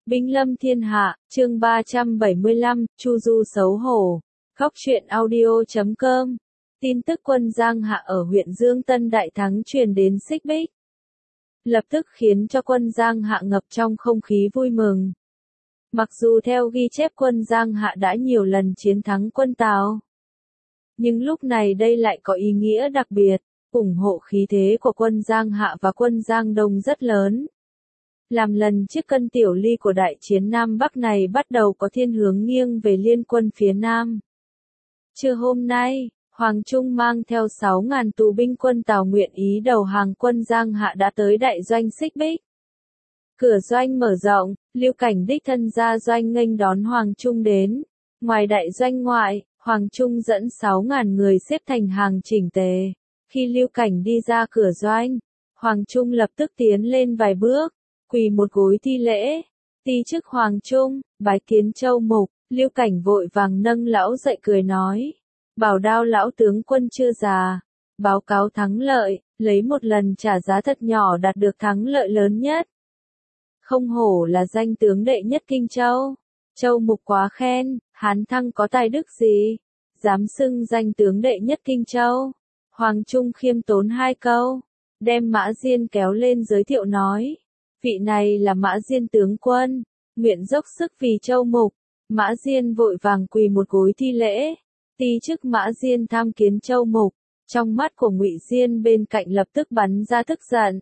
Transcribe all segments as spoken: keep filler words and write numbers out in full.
Binh lâm thiên hạ, chương ba trăm bảy mươi lăm, Chu Du xấu hổ. Khóc truyện audio chấm com. Tin tức quân Giang Hạ ở huyện Dương Tân đại thắng truyền đến Xích Bích, lập tức khiến cho quân Giang Hạ ngập trong không khí vui mừng. Mặc dù theo ghi chép quân Giang Hạ đã nhiều lần chiến thắng quân Tào, nhưng lúc này đây lại có ý nghĩa đặc biệt, ủng hộ khí thế của quân Giang Hạ và quân Giang Đông rất lớn. Làm lần chiếc cân tiểu ly của đại chiến Nam Bắc này bắt đầu có thiên hướng nghiêng về liên quân phía Nam. Trưa hôm nay, Hoàng Trung mang theo sáu ngàn tù binh quân Tào nguyện ý đầu hàng quân Giang Hạ đã tới đại doanh Xích Bích. Cửa doanh mở rộng, Lưu Cảnh đích thân ra doanh nghênh đón Hoàng Trung đến. Ngoài đại doanh ngoại, Hoàng Trung dẫn sáu ngàn người xếp thành hàng chỉnh tề. Khi Lưu Cảnh đi ra cửa doanh, Hoàng Trung lập tức tiến lên vài bước, quỳ một gối thi lễ. Ti chức Hoàng Trung, bái kiến Châu Mục. Lưu Cảnh vội vàng nâng lão dậy cười nói: bảo đao lão tướng quân chưa già, báo cáo thắng lợi, lấy một lần trả giá thật nhỏ đạt được thắng lợi lớn nhất. Không hổ là danh tướng đệ nhất Kinh Châu. Châu Mục quá khen, hán thăng có tài đức gì, dám xưng danh tướng đệ nhất Kinh Châu. Hoàng Trung khiêm tốn hai câu, đem Mã Diên kéo lên giới thiệu nói: vị này là Mã Diên tướng quân, nguyện dốc sức vì Châu Mục. Mã Diên vội vàng quỳ một gối thi lễ. Ti chức Mã Diên tham kiến Châu Mục. Trong mắt của Ngụy Diên bên cạnh lập tức bắn ra tức giận.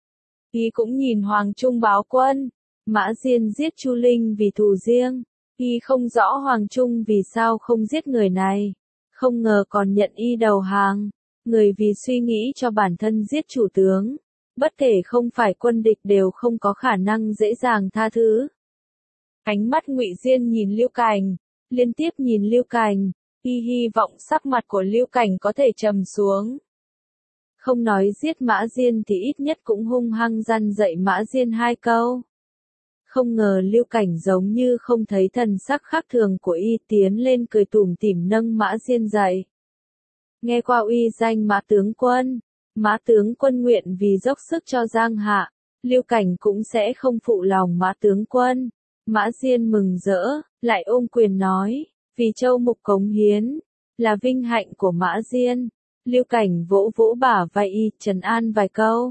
Y cũng nhìn Hoàng Trung báo quân. Mã Diên giết Chu Linh vì thù riêng. Y không rõ Hoàng Trung vì sao không giết người này. Không ngờ còn nhận y đầu hàng. Người vì suy nghĩ cho bản thân giết chủ tướng. Bất kể không phải quân địch đều không có khả năng dễ dàng tha thứ. Ánh mắt Ngụy Diên nhìn Lưu Cảnh, liên tiếp nhìn Lưu Cảnh, y hy vọng sắc mặt của Lưu Cảnh có thể trầm xuống. Không nói giết Mã Diên thì ít nhất cũng hung hăng răn dạy Mã Diên hai câu. Không ngờ Lưu Cảnh giống như không thấy thần sắc khác thường của y, tiến lên cười tủm tỉm nâng Mã Diên dậy. Nghe qua uy danh Mã tướng quân, Mã tướng quân nguyện vì dốc sức cho Giang Hạ, Lưu Cảnh cũng sẽ không phụ lòng Mã tướng quân. Mã Diên mừng rỡ, lại ôm quyền nói: vì Châu Mục cống hiến, là vinh hạnh của Mã Diên. Lưu Cảnh vỗ vỗ bả vai y, trấn an vài câu.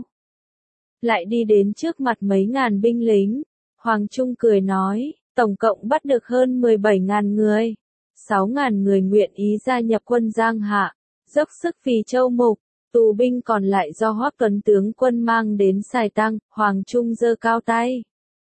Lại đi đến trước mặt mấy ngàn binh lính. Hoàng Trung cười nói: tổng cộng bắt được hơn mười bảy ngàn người. sáu ngàn người nguyện ý gia nhập quân Giang Hạ, dốc sức vì Châu Mục. Tù binh còn lại do Hoắc Tuấn tướng quân mang đến xài tăng. Hoàng Trung giơ cao tay.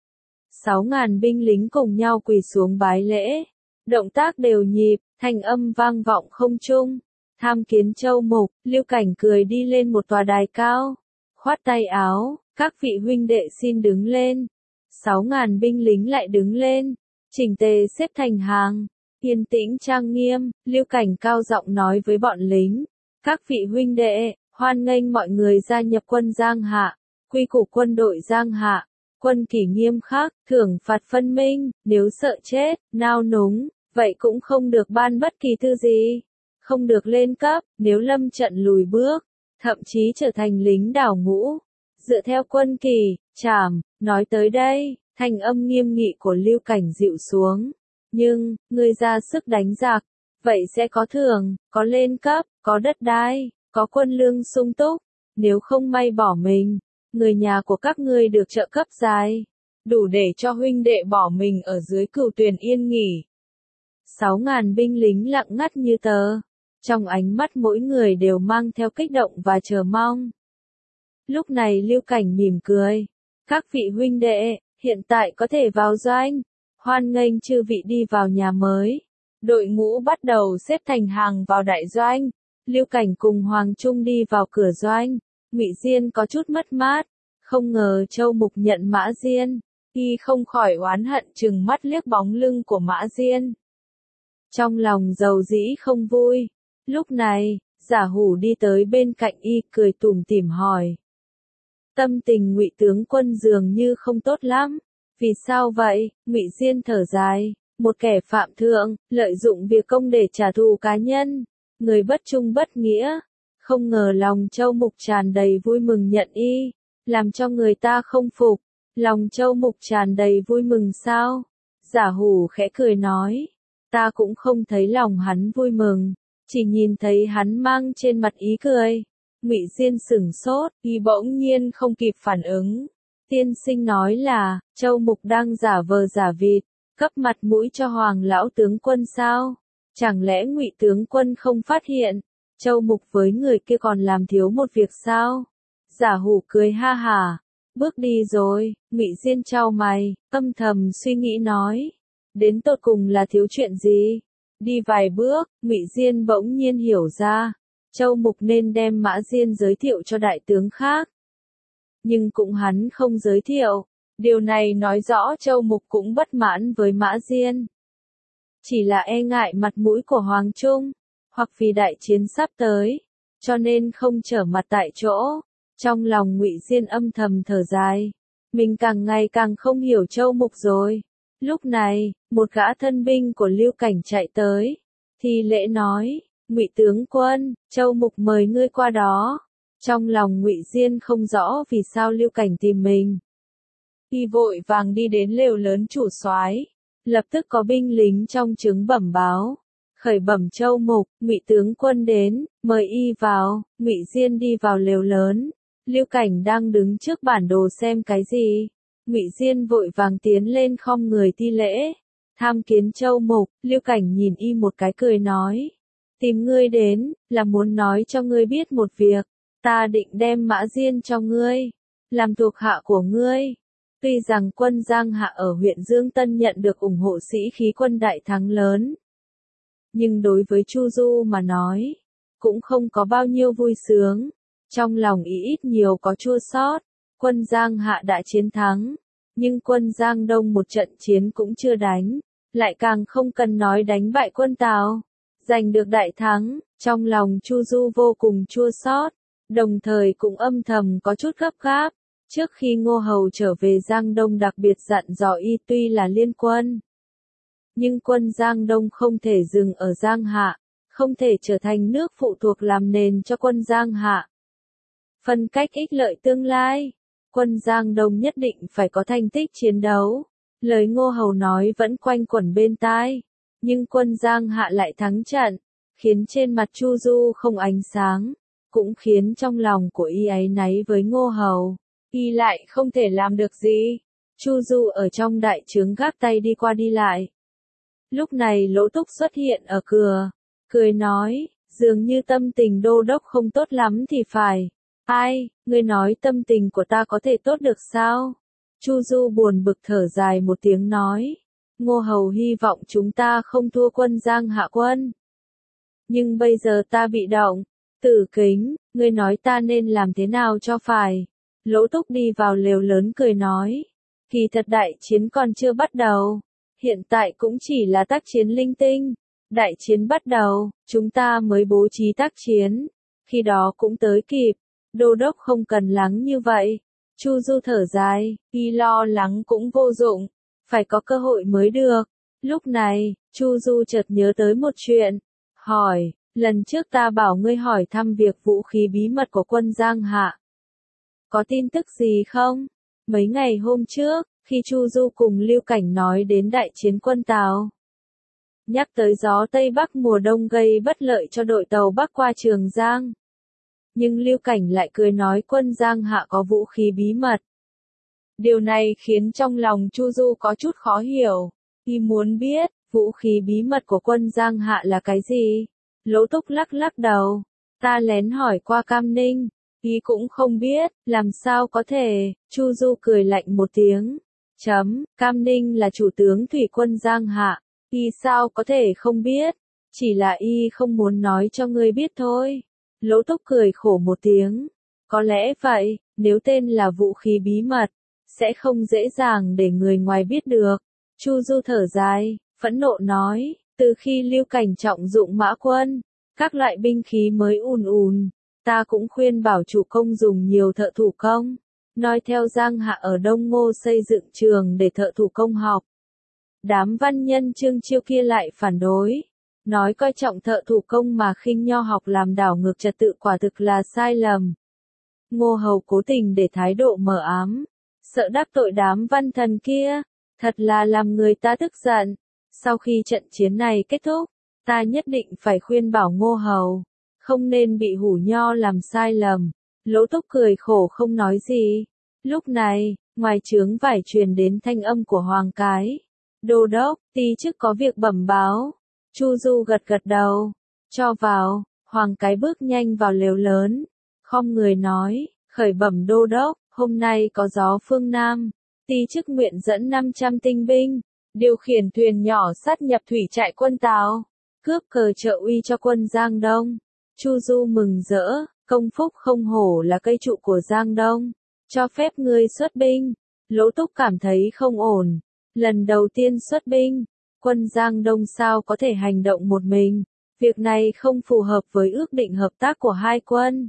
Sáu ngàn binh lính cùng nhau quỳ xuống bái lễ. Động tác đều nhịp, thanh âm vang vọng không trung. Tham kiến Châu Mục. Lưu Cảnh cười đi lên một tòa đài cao, khoát tay áo: các vị huynh đệ xin đứng lên. Sáu ngàn binh lính lại đứng lên, chỉnh tề xếp thành hàng, yên tĩnh trang nghiêm. Lưu Cảnh cao giọng nói với bọn lính: các vị huynh đệ, hoan nghênh mọi người gia nhập quân Giang Hạ. Quy củ quân đội Giang Hạ, quân kỷ nghiêm khắc, thưởng phạt phân minh, nếu sợ chết, nao núng, vậy cũng không được ban bất kỳ thư gì. Không được lên cấp, nếu lâm trận lùi bước, thậm chí trở thành lính đào ngũ. Dựa theo quân kỷ, trảm. Nói tới đây, thanh âm nghiêm nghị của Lưu Cảnh dịu xuống. Nhưng, người ra sức đánh giặc, vậy sẽ có thưởng, có lên cấp, có đất đai, có quân lương sung túc. Nếu không may bỏ mình, người nhà của các ngươi được trợ cấp dài, đủ để cho huynh đệ bỏ mình ở dưới Cửu Tuyền yên nghỉ. Sáu ngàn binh lính lặng ngắt như tờ, trong ánh mắt mỗi người đều mang theo kích động và chờ mong. Lúc này Lưu Cảnh mỉm cười: các vị huynh đệ, hiện tại có thể vào doanh, hoan nghênh chư vị đi vào nhà mới. Đội ngũ bắt đầu xếp thành hàng vào đại doanh. Lưu Cảnh cùng Hoàng Trung đi vào cửa doanh. Ngụy Diên có chút mất mát, không ngờ Châu Mục nhận Mã Diên. Y không khỏi oán hận chừng mắt liếc bóng lưng của Mã Diên. Trong lòng dầu dĩ không vui. Lúc này, Giả Hủ đi tới bên cạnh y, cười tủm tỉm hỏi: tâm tình Ngụy tướng quân dường như không tốt lắm. Vì sao vậy? Ngụy Diên thở dài: một kẻ phạm thượng, lợi dụng việc công để trả thù cá nhân, người bất trung bất nghĩa. Không ngờ lòng Châu Mục tràn đầy vui mừng nhận y, làm cho người ta không phục. Lòng Châu Mục tràn đầy vui mừng sao? Giả Hủ khẽ cười nói, ta cũng không thấy lòng hắn vui mừng, chỉ nhìn thấy hắn mang trên mặt ý cười. Ngụy Diên sửng sốt, y bỗng nhiên không kịp phản ứng. Tiên sinh nói là, Châu Mục đang giả vờ giả vịt, cấp mặt mũi cho Hoàng lão tướng quân sao? Chẳng lẽ Ngụy tướng quân không phát hiện, Châu Mục với người kia còn làm thiếu một việc sao? Giả Hủ cười ha hả, bước đi rồi. Ngụy Diên chau mày, âm thầm suy nghĩ nói, đến tột cùng là thiếu chuyện gì? Đi vài bước, Ngụy Diên bỗng nhiên hiểu ra, Châu Mục nên đem Mã Diên giới thiệu cho đại tướng khác. Nhưng cũng hắn không giới thiệu, điều này nói rõ Châu Mục cũng bất mãn với Mã Diên. Chỉ là e ngại mặt mũi của Hoàng Trung, hoặc vì đại chiến sắp tới, cho nên không trở mặt tại chỗ. Trong lòng Ngụy Diên âm thầm thở dài, mình càng ngày càng không hiểu Châu Mục rồi. Lúc này, một gã thân binh của Lưu Cảnh chạy tới, thi lễ nói, Ngụy tướng quân, Châu Mục mời ngươi qua đó. Trong lòng Ngụy Diên không rõ vì sao Lưu Cảnh tìm mình. Y vội vàng đi đến lều lớn chủ soái, lập tức có binh lính trong trướng bẩm báo, khởi bẩm Châu Mục, Ngụy tướng quân đến, mời y vào. Ngụy Diên đi vào lều lớn, Lưu Cảnh đang đứng trước bản đồ xem cái gì. Ngụy Diên vội vàng tiến lên khom người thi lễ, tham kiến Châu Mục. Lưu Cảnh nhìn y một cái cười nói, tìm ngươi đến, là muốn nói cho ngươi biết một việc, ta định đem Mã Diên cho ngươi, làm thuộc hạ của ngươi. Tuy rằng quân Giang Hạ ở huyện Dương Tân nhận được ủng hộ sĩ khí quân đại thắng lớn, nhưng đối với Chu Du mà nói, cũng không có bao nhiêu vui sướng, trong lòng ý ít nhiều có chua xót. Quân Giang Hạ đã chiến thắng, nhưng quân Giang Đông một trận chiến cũng chưa đánh, lại càng không cần nói đánh bại quân Tào, giành được đại thắng, trong lòng Chu Du vô cùng chua xót, đồng thời cũng âm thầm có chút gấp gáp. Trước khi Ngô Hầu trở về Giang Đông đặc biệt dặn dò y tuy là liên quân, nhưng quân Giang Đông không thể dừng ở Giang Hạ, không thể trở thành nước phụ thuộc làm nền cho quân Giang Hạ. Phân cách ích lợi tương lai, quân Giang Đông nhất định phải có thành tích chiến đấu. Lời Ngô Hầu nói vẫn quanh quẩn bên tai, nhưng quân Giang Hạ lại thắng trận, khiến trên mặt Chu Du không ánh sáng, cũng khiến trong lòng của y áy náy với Ngô Hầu. Y lại không thể làm được gì. Chu Du ở trong đại trướng gác tay đi qua đi lại. Lúc này Lỗ Túc xuất hiện ở cửa, cười nói, dường như tâm tình đô đốc không tốt lắm thì phải. Ai, ngươi nói tâm tình của ta có thể tốt được sao? Chu Du buồn bực thở dài một tiếng nói, Ngô Hầu hy vọng chúng ta không thua quân Giang Hạ quân. Nhưng bây giờ ta bị động. Tử Kính, ngươi nói ta nên làm thế nào cho phải? Lỗ Túc đi vào lều lớn cười nói, kỳ thật đại chiến còn chưa bắt đầu, hiện tại cũng chỉ là tác chiến linh tinh, đại chiến bắt đầu, chúng ta mới bố trí tác chiến, khi đó cũng tới kịp, đô đốc không cần lắng như vậy. Chu Du thở dài, y lo lắng cũng vô dụng, phải có cơ hội mới được. Lúc này, Chu Du chợt nhớ tới một chuyện, hỏi, lần trước ta bảo ngươi hỏi thăm việc vũ khí bí mật của quân Giang Hạ. Có tin tức gì không? Mấy ngày hôm trước, khi Chu Du cùng Lưu Cảnh nói đến đại chiến quân Tào, nhắc tới gió Tây Bắc mùa đông gây bất lợi cho đội tàu bắc qua Trường Giang. Nhưng Lưu Cảnh lại cười nói quân Giang Hạ có vũ khí bí mật. Điều này khiến trong lòng Chu Du có chút khó hiểu. Y muốn biết, vũ khí bí mật của quân Giang Hạ là cái gì? Lỗ Túc lắc lắc đầu. Ta lén hỏi qua Cam Ninh. Y cũng không biết, làm sao có thể? Chu Du cười lạnh một tiếng. Chấm, Cam Ninh là chủ tướng thủy quân Giang Hạ. Y sao có thể không biết? Chỉ là y không muốn nói cho ngươi biết thôi. Lỗ Túc cười khổ một tiếng. Có lẽ vậy, nếu tên là vũ khí bí mật, sẽ không dễ dàng để người ngoài biết được. Chu Du thở dài, phẫn nộ nói, từ khi Lưu Cảnh trọng dụng mã quân, các loại binh khí mới ùn ùn, ta cũng khuyên bảo chủ công dùng nhiều thợ thủ công, nói theo Giang Hạ ở Đông Ngô xây dựng trường để thợ thủ công học. Đám văn nhân Trương Chiêu kia lại phản đối, nói coi trọng thợ thủ công mà khinh nho học làm đảo ngược trật tự quả thực là sai lầm. Ngô Hầu cố tình để thái độ mờ ám, sợ đắc tội đám văn thần kia, thật là làm người ta tức giận. Sau khi trận chiến này kết thúc, ta nhất định phải khuyên bảo Ngô Hầu, không nên bị Hủ Nho làm sai lầm. Lỗ Túc cười khổ không nói gì. Lúc này, ngoài trướng vải truyền đến thanh âm của Hoàng Cái. Đô đốc, ti chức có việc bẩm báo. Chu Du gật gật đầu. Cho vào. Hoàng Cái bước nhanh vào lều lớn. Khom người nói, khởi bẩm đô đốc, hôm nay có gió phương Nam. Ti chức nguyện dẫn năm trăm tinh binh, điều khiển thuyền nhỏ sát nhập thủy trại quân Tào, cướp cờ trợ uy cho quân Giang Đông. Chu Du mừng rỡ, công phúc không hổ là cây trụ của Giang Đông, cho phép ngươi xuất binh. Lỗ Túc cảm thấy không ổn, lần đầu tiên xuất binh, quân Giang Đông sao có thể hành động một mình, việc này không phù hợp với ước định hợp tác của hai quân.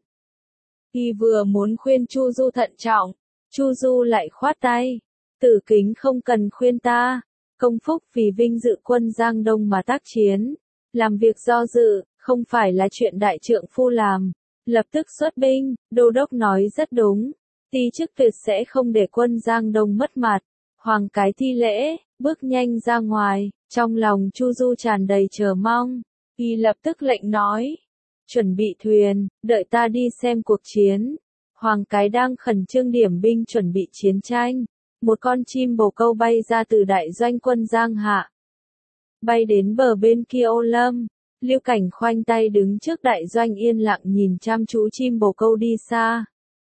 Y vừa muốn khuyên Chu Du thận trọng, Chu Du lại khoát tay, Tử Kính không cần khuyên ta, công phúc vì vinh dự quân Giang Đông mà tác chiến, làm việc do dự, không phải là chuyện đại trượng phu làm. Lập tức xuất binh, đô đốc nói rất đúng, ti chức tuyệt sẽ không để quân Giang Đông mất mặt. Hoàng Cái thi lễ, bước nhanh ra ngoài, trong lòng Chu Du tràn đầy chờ mong. Y lập tức lệnh nói, chuẩn bị thuyền, đợi ta đi xem cuộc chiến. Hoàng Cái đang khẩn trương điểm binh chuẩn bị chiến tranh. Một con chim bồ câu bay ra từ đại doanh quân Giang Hạ. Bay đến bờ bên kia Ô Lâm. Lưu Cảnh khoanh tay đứng trước đại doanh yên lặng nhìn chăm chú chim bồ câu đi xa.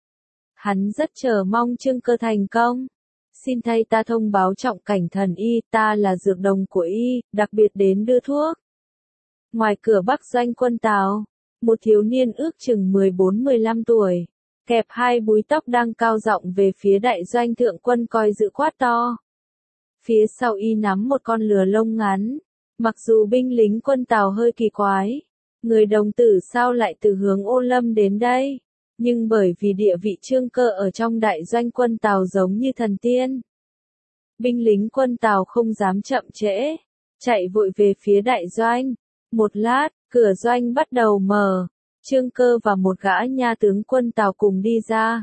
Hắn rất chờ mong Trương Cơ thành công. Xin thay ta thông báo trọng cảnh thần y, ta là dược đồng của y, đặc biệt đến đưa thuốc. Ngoài cửa Bắc doanh quân Tào, một thiếu niên ước chừng mười bốn mười lăm tuổi, kẹp hai búi tóc đang cao giọng về phía đại doanh thượng quân coi giữ quát to. Phía sau y nắm một con lừa lông ngắn. Mặc dù binh lính quân Tào hơi kỳ quái, người đồng tử sao lại từ hướng Ô Lâm đến đây, nhưng bởi vì địa vị Trương Cơ ở trong đại doanh quân Tào giống như thần tiên. Binh lính quân Tào không dám chậm trễ, chạy vội về phía đại doanh. Một lát, cửa doanh bắt đầu mở, Trương Cơ và một gã nha tướng quân Tào cùng đi ra.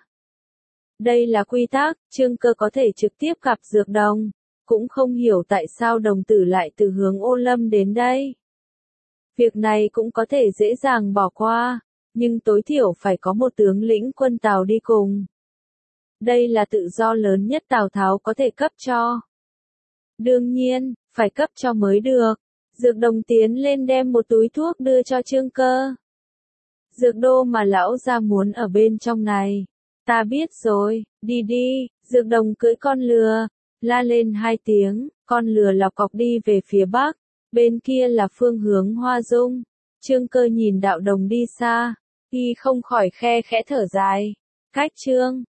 Đây là quy tắc, Trương Cơ có thể trực tiếp gặp dược đồng. Cũng không hiểu tại sao đồng tử lại từ hướng Ô Lâm đến đây. Việc này cũng có thể dễ dàng bỏ qua, nhưng tối thiểu phải có một tướng lĩnh quân Tào đi cùng. Đây là tự do lớn nhất Tào Tháo có thể cấp cho. Đương nhiên, phải cấp cho mới được. Dược đồng tiến lên đem một túi thuốc đưa cho Trương Cơ. Dược đô mà lão gia muốn ở bên trong này. Ta biết rồi, đi đi, dược đồng cưỡi con lừa. La lên hai tiếng, con lừa lọc cọc đi về phía bắc, bên kia là phương hướng Hoa Dung. Trương Cơ nhìn đạo đồng đi xa, y không khỏi khe khẽ thở dài. Cách Trương